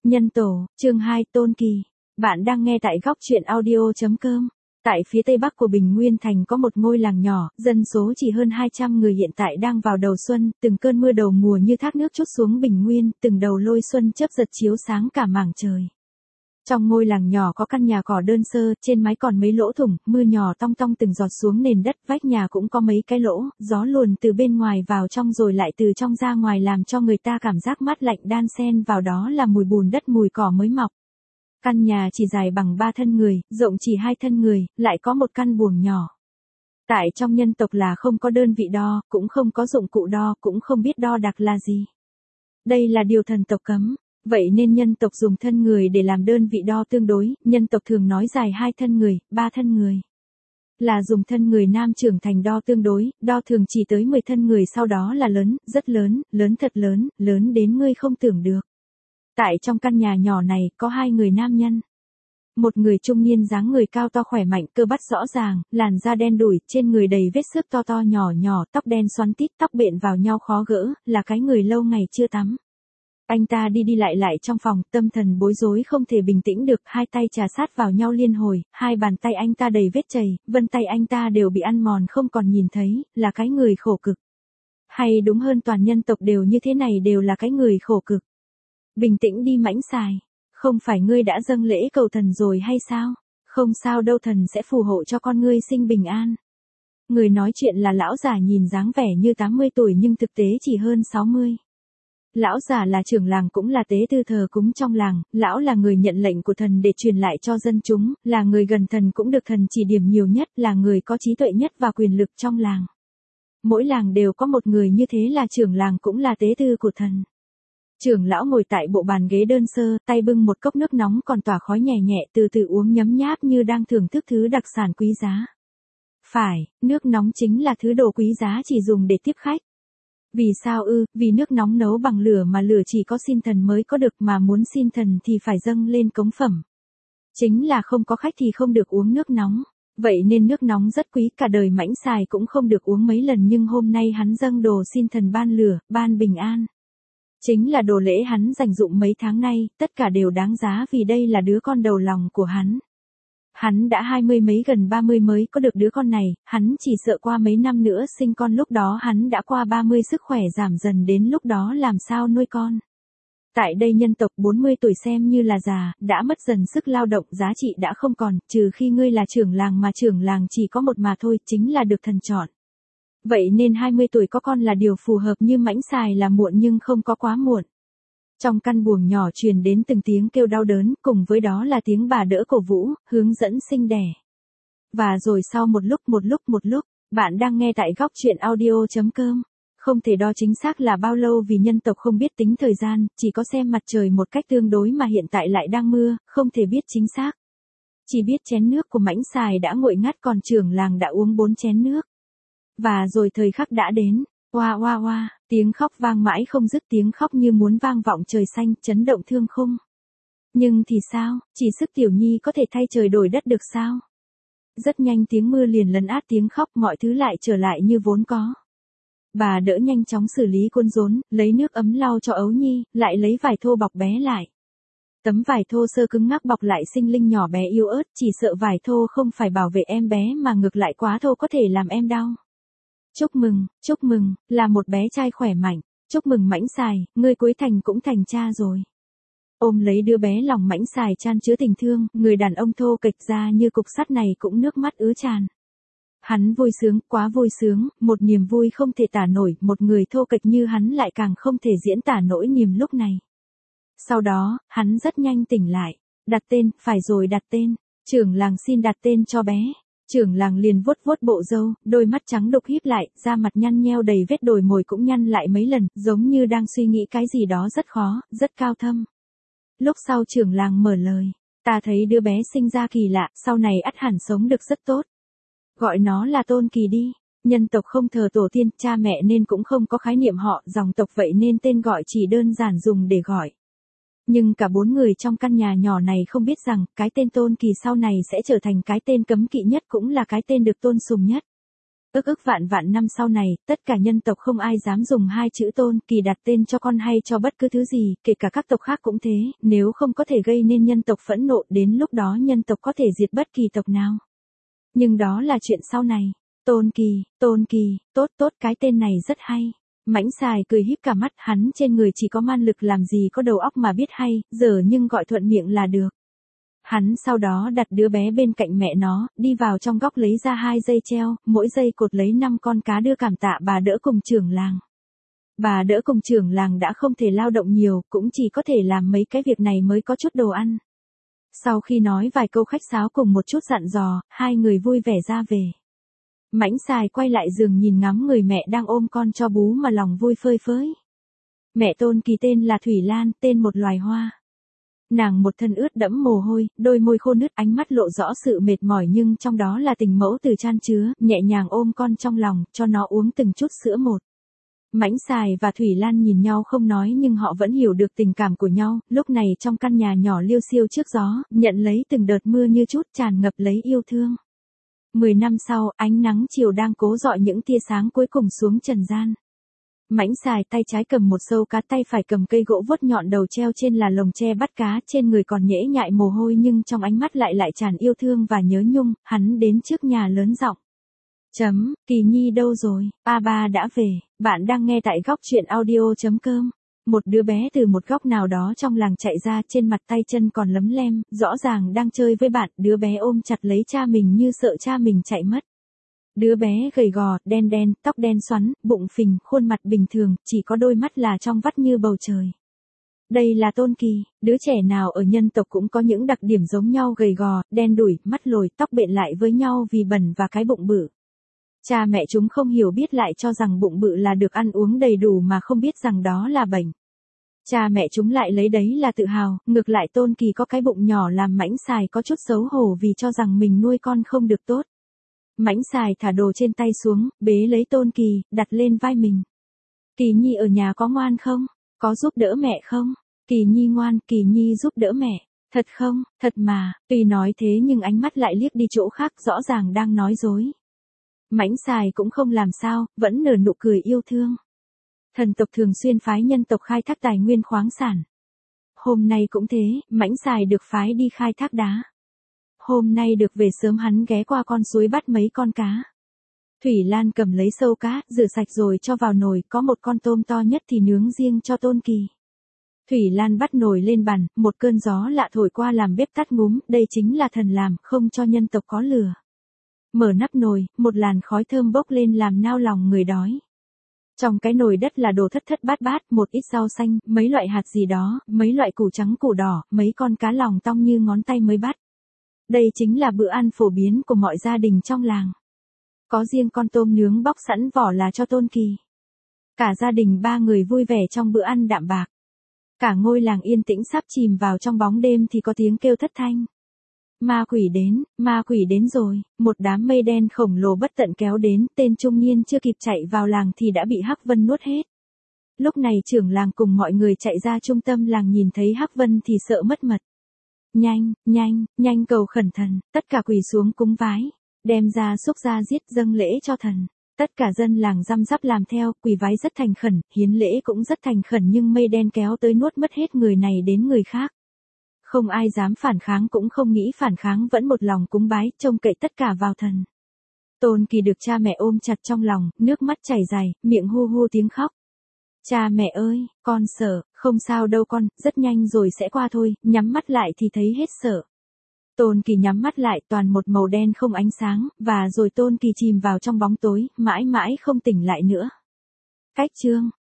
Nhân tổ, chương 2, Tôn Kỳ. Bạn đang nghe tại góc truyện audio.com. Tại phía tây bắc của Bình Nguyên Thành có một ngôi làng nhỏ, dân số chỉ hơn 200 người hiện tại đang vào đầu xuân, từng cơn mưa đầu mùa như thác nước trút xuống Bình Nguyên, từng đầu lôi xuân chớp giật chiếu sáng cả mảng trời. Trong ngôi làng nhỏ có căn nhà cỏ đơn sơ, trên mái còn mấy lỗ thủng, mưa nhỏ tong tong từng giọt xuống nền đất, vách nhà cũng có mấy cái lỗ, gió luồn từ bên ngoài vào trong rồi lại từ trong ra ngoài làm cho người ta cảm giác mát lạnh đan xen vào đó là mùi bùn đất mùi cỏ mới mọc. Căn nhà chỉ dài bằng 3 thân người, rộng chỉ 2 thân người, lại có một căn buồng nhỏ. Tại trong nhân tộc là không có đơn vị đo, cũng không có dụng cụ đo, cũng không biết đo đạc là gì. Đây là điều thần tộc cấm. Vậy nên nhân tộc dùng thân người để làm đơn vị đo tương đối, nhân tộc thường nói dài 2 thân người, 3 thân người. Là dùng thân người nam trưởng thành đo tương đối, đo thường chỉ tới 10 thân người sau đó là lớn, rất lớn, lớn thật lớn, lớn đến ngươi không tưởng được. Tại trong căn nhà nhỏ này có 2 người nam nhân. Một người trung niên dáng người cao to khỏe mạnh, cơ bắp rõ ràng, làn da đen đủi, trên người đầy vết xước to to nhỏ nhỏ, tóc đen xoăn tít, tóc bện vào nhau khó gỡ, là cái người lâu ngày chưa tắm. Anh ta đi đi lại trong phòng, tâm thần bối rối không thể bình tĩnh được, hai tay chà sát vào nhau liên hồi, hai bàn tay anh ta đầy vết chày, vân tay anh ta đều bị ăn mòn không còn nhìn thấy, là cái người khổ cực. Hay đúng hơn toàn nhân tộc đều như thế này đều là cái người khổ cực. Bình tĩnh đi mãnh xài, không phải ngươi đã dâng lễ cầu thần rồi hay sao? Không sao đâu, thần sẽ phù hộ cho con ngươi sinh bình an. Người nói chuyện là lão già nhìn dáng vẻ như 80 tuổi nhưng thực tế chỉ hơn 60. Lão già là trưởng làng cũng là tế tư thờ cúng trong làng, lão là người nhận lệnh của thần để truyền lại cho dân chúng, là người gần thần cũng được thần chỉ điểm nhiều nhất, là người có trí tuệ nhất và quyền lực trong làng. Mỗi làng đều có một người như thế là trưởng làng cũng là tế tư của thần. Trưởng lão ngồi tại bộ bàn ghế đơn sơ, tay bưng một cốc nước nóng còn tỏa khói nhẹ nhẹ từ từ uống nhấm nháp như đang thưởng thức thứ đặc sản quý giá. Phải, nước nóng chính là thứ đồ quý giá chỉ dùng để tiếp khách. Vì sao ư? Vì nước nóng nấu bằng lửa mà lửa chỉ có xin thần mới có được mà muốn xin thần thì phải dâng lên cống phẩm. Chính là không có khách thì không được uống nước nóng. Vậy nên nước nóng rất quý, cả đời mãnh xài cũng không được uống mấy lần nhưng hôm nay hắn dâng đồ xin thần ban lửa, ban bình an. Chính là đồ lễ hắn dành dụm mấy tháng nay, tất cả đều đáng giá vì đây là đứa con đầu lòng của hắn. Hắn đã 20 mấy gần 30 mới có được đứa con này, hắn chỉ sợ qua mấy năm nữa sinh con lúc đó hắn đã qua 30 sức khỏe giảm dần đến lúc đó làm sao nuôi con. Tại đây nhân tộc 40 tuổi xem như là già, đã mất dần sức lao động giá trị đã không còn, trừ khi ngươi là trưởng làng mà trưởng làng chỉ có một mà thôi, chính là được thần chọn. Vậy nên 20 tuổi có con là điều phù hợp như mãnh xài là muộn nhưng không có quá muộn. Trong căn buồng nhỏ truyền đến từng tiếng kêu đau đớn, cùng với đó là tiếng bà đỡ cổ vũ, hướng dẫn sinh đẻ. Và rồi sau một lúc, bạn đang nghe tại góc truyện audio.com. Không thể đo chính xác là bao lâu vì nhân tộc không biết tính thời gian, chỉ có xem mặt trời một cách tương đối mà hiện tại lại đang mưa, không thể biết chính xác. Chỉ biết chén nước của mãnh xài đã nguội ngắt còn trưởng làng đã uống 4 chén nước. Và rồi thời khắc đã đến. Oa oa oa, tiếng khóc vang mãi không dứt, tiếng khóc như muốn vang vọng trời xanh, chấn động thương khung. Nhưng thì sao, chỉ sức tiểu nhi có thể thay trời đổi đất được sao? Rất nhanh tiếng mưa liền lấn át tiếng khóc, mọi thứ lại trở lại như vốn có. Bà đỡ nhanh chóng xử lý cuốn rốn, lấy nước ấm lau cho ấu nhi, lại lấy vải thô bọc bé lại. Tấm vải thô sơ cứng ngắc bọc lại sinh linh nhỏ bé yếu ớt, chỉ sợ vải thô không phải bảo vệ em bé mà ngược lại quá thô có thể làm em đau. Chúc mừng, là một bé trai khỏe mạnh, chúc mừng mãnh xài, ngươi cuối thành cũng thành cha rồi. Ôm lấy đứa bé lòng mãnh xài chan chứa tình thương, người đàn ông thô kệch ra như cục sắt này cũng nước mắt ứa tràn. Hắn vui sướng, quá vui sướng, một niềm vui không thể tả nổi, một người thô kệch như hắn lại càng không thể diễn tả nỗi niềm lúc này. Sau đó, hắn rất nhanh tỉnh lại, đặt tên, phải rồi đặt tên, trưởng làng xin đặt tên cho bé. Trưởng làng liền vuốt vuốt bộ râu, đôi mắt trắng đục híp lại, da mặt nhăn nheo đầy vết đồi mồi cũng nhăn lại mấy lần, giống như đang suy nghĩ cái gì đó rất khó, rất cao thâm. Lúc sau trưởng làng mở lời, ta thấy đứa bé sinh ra kỳ lạ, sau này ắt hẳn sống được rất tốt. Gọi nó là Tôn Kỳ đi, nhân tộc không thờ tổ tiên, cha mẹ nên cũng không có khái niệm họ, dòng tộc vậy nên tên gọi chỉ đơn giản dùng để gọi. Nhưng cả 4 người trong căn nhà nhỏ này không biết rằng, cái tên Tôn Kỳ sau này sẽ trở thành cái tên cấm kỵ nhất cũng là cái tên được tôn sùng nhất. Ức vạn vạn năm sau này, tất cả nhân tộc không ai dám dùng hai chữ Tôn Kỳ đặt tên cho con hay cho bất cứ thứ gì, kể cả các tộc khác cũng thế, nếu không có thể gây nên nhân tộc phẫn nộ, đến lúc đó nhân tộc có thể diệt bất kỳ tộc nào. Nhưng đó là chuyện sau này. Tôn Kỳ, tốt, cái tên này rất hay. Mãnh Xài cười híp cả mắt, hắn trên người chỉ có man lực làm gì có đầu óc mà biết hay, giờ nhưng gọi thuận miệng là được. Hắn sau đó đặt đứa bé bên cạnh mẹ nó, đi vào trong góc lấy ra 2 dây treo, mỗi dây cột lấy 5 con cá đưa cảm tạ bà đỡ cùng trưởng làng. Bà đỡ cùng trưởng làng đã không thể lao động nhiều, cũng chỉ có thể làm mấy cái việc này mới có chút đồ ăn. Sau khi nói vài câu khách sáo cùng một chút dặn dò, hai người vui vẻ ra về. Mãnh Xài quay lại giường nhìn ngắm người mẹ đang ôm con cho bú mà lòng vui phơi phới. Mẹ Tôn Kỳ tên là Thủy Lan, tên một loài hoa. Nàng một thân ướt đẫm mồ hôi, đôi môi khô nứt, ánh mắt lộ rõ sự mệt mỏi nhưng trong đó là tình mẫu từ chan chứa, nhẹ nhàng ôm con trong lòng, cho nó uống từng chút sữa một. Mãnh Xài và Thủy Lan nhìn nhau không nói nhưng họ vẫn hiểu được tình cảm của nhau, lúc này trong căn nhà nhỏ liêu xiêu trước gió, nhận lấy từng đợt mưa như chút tràn ngập lấy yêu thương. 10 năm sau, ánh nắng chiều đang cố rọi những tia sáng cuối cùng xuống trần gian. Mãnh Xài tay trái cầm một sâu cá, tay phải cầm cây gỗ vuốt nhọn đầu treo trên là lồng tre bắt cá, trên người còn nhễ nhại mồ hôi nhưng trong ánh mắt lại tràn yêu thương và nhớ nhung, hắn đến trước nhà lớn giọng. Kỳ Nhi đâu rồi? Ba đã về, bạn đang nghe tại góc truyện audio.com. Một đứa bé từ một góc nào đó trong làng chạy ra, trên mặt tay chân còn lấm lem, rõ ràng đang chơi với bạn, đứa bé ôm chặt lấy cha mình như sợ cha mình chạy mất. Đứa bé gầy gò, đen đen, tóc đen xoắn, bụng phình, khuôn mặt bình thường, chỉ có đôi mắt là trong vắt như bầu trời. Đây là Tôn Kỳ, đứa trẻ nào ở nhân tộc cũng có những đặc điểm giống nhau, gầy gò, đen đủi, mắt lồi, tóc bện lại với nhau vì bẩn và cái bụng bự. Cha mẹ chúng không hiểu biết lại cho rằng bụng bự là được ăn uống đầy đủ mà không biết rằng đó là bệnh. Cha mẹ chúng lại lấy đấy là tự hào, ngược lại Tôn Kỳ có cái bụng nhỏ làm Mãnh Xài có chút xấu hổ vì cho rằng mình nuôi con không được tốt. Mãnh Xài thả đồ trên tay xuống, bế lấy Tôn Kỳ, đặt lên vai mình. Kỳ Nhi ở nhà có ngoan không? Có giúp đỡ mẹ không? Kỳ Nhi ngoan, Kỳ Nhi giúp đỡ mẹ. Thật không? Thật mà, tuy nói thế nhưng ánh mắt lại liếc đi chỗ khác, rõ ràng đang nói dối. Mãnh Xài cũng không làm sao, vẫn nở nụ cười yêu thương. Thần tộc thường xuyên phái nhân tộc khai thác tài nguyên khoáng sản. Hôm nay cũng thế, Mãnh Xài được phái đi khai thác đá. Hôm nay được về sớm, hắn ghé qua con suối bắt mấy con cá. Thủy Lan cầm lấy sâu cá, rửa sạch rồi cho vào nồi, có một con tôm to nhất thì nướng riêng cho Tôn Kỳ. Thủy Lan bắt nồi lên bàn, một cơn gió lạ thổi qua làm bếp tắt ngúm, đây chính là thần làm, không cho nhân tộc có lửa. Mở nắp nồi, một làn khói thơm bốc lên làm nao lòng người đói. Trong cái nồi đất là đồ thất thất bát bát, một ít rau xanh, mấy loại hạt gì đó, mấy loại củ trắng củ đỏ, mấy con cá lòng tong như ngón tay mới bắt. Đây chính là bữa ăn phổ biến của mọi gia đình trong làng. Có riêng con tôm nướng bóc sẵn vỏ là cho Tôn Kỳ. Cả gia đình 3 người vui vẻ trong bữa ăn đạm bạc. Cả ngôi làng yên tĩnh sắp chìm vào trong bóng đêm thì có tiếng kêu thất thanh. Ma quỷ đến rồi, một đám mây đen khổng lồ bất tận kéo đến, tên trung niên chưa kịp chạy vào làng thì đã bị Hắc Vân nuốt hết. Lúc này trưởng làng cùng mọi người chạy ra trung tâm làng nhìn thấy Hắc Vân thì sợ mất mật. Nhanh cầu khẩn thần, tất cả quỳ xuống cúng vái, đem ra xúc ra giết dâng lễ cho thần. Tất cả dân làng răm rắp làm theo, quỳ vái rất thành khẩn, hiến lễ cũng rất thành khẩn nhưng mây đen kéo tới nuốt mất hết người này đến người khác. Không ai dám phản kháng cũng không nghĩ phản kháng, vẫn một lòng cúng bái, trông cậy tất cả vào thần. Tôn Kỳ được cha mẹ ôm chặt trong lòng, nước mắt chảy dài, miệng hu hu tiếng khóc. Cha mẹ ơi, con sợ, không sao đâu con, rất nhanh rồi sẽ qua thôi, nhắm mắt lại thì thấy hết sợ. Tôn Kỳ nhắm mắt lại, toàn một màu đen không ánh sáng, và rồi Tôn Kỳ chìm vào trong bóng tối, mãi mãi không tỉnh lại nữa. Cách chương